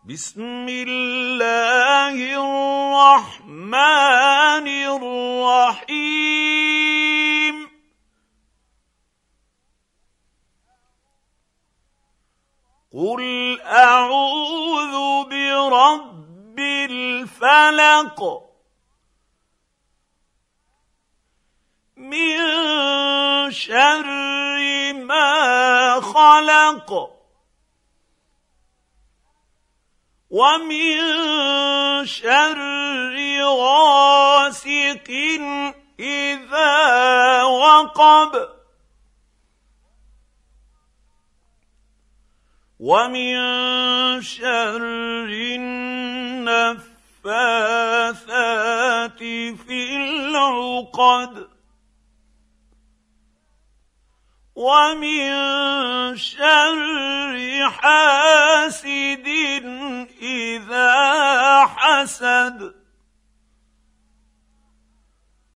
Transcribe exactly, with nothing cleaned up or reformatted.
بسم الله الرحمن الرحيم قل أعوذ برب الفلق من شر ما خلق ومن شر غاسق إذا وقب ومن شر النفاثات في العقد ومن شر حاسد إذا حسد